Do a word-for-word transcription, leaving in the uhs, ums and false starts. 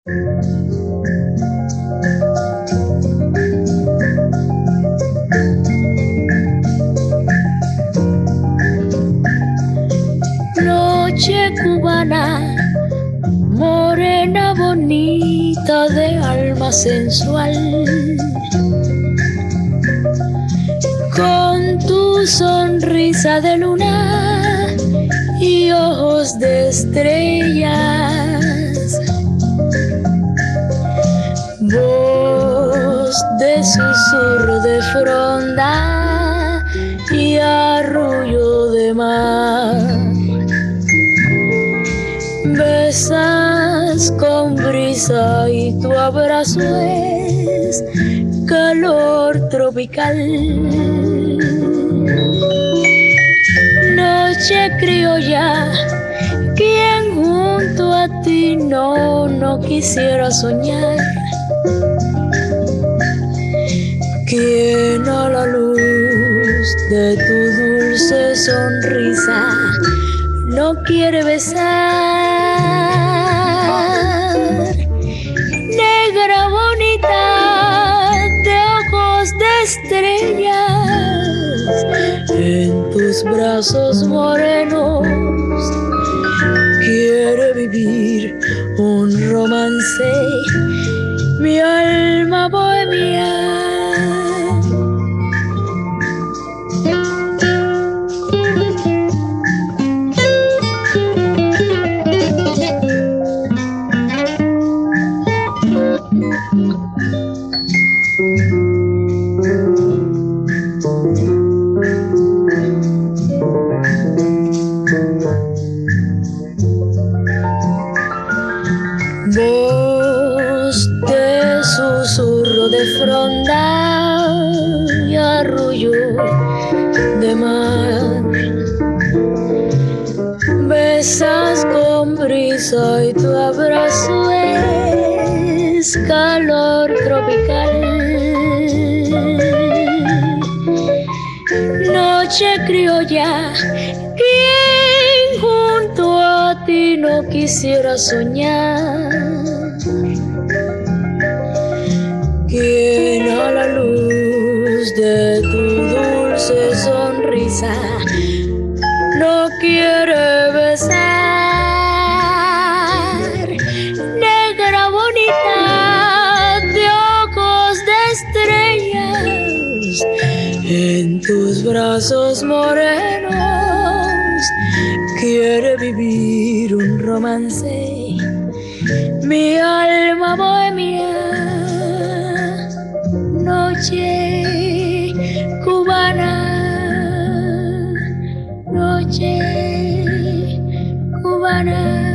Noche cubana, morena bonita de alma sensual, con tu sonrisa de luna y ojos de estrellas, voz de susurro de fronda y arrullo de mar. Besas con brisa y tu abrazo es calor tropical. Noche criolla, quien junto a ti no, no quisiera soñar. Quien a la luz de tu dulce sonrisa no quiere besar. Negra bonita de ojos de estrellas, en tus brazos morenos quiere vivir un romance mi alma bohemia. Voz de susurro de fronda y arrullo de mar. Besas con brisa y tu abrazo es calor tropical. Noche criolla, quien junto a ti no quisiera soñar. Quien a la luz de tu dulce sonrisa no quiere besar. Negra bonita de ojos de estrellas, en tus brazos morenos quiere vivir un romance mi alma bohemia. Noche cubana, noche cubana.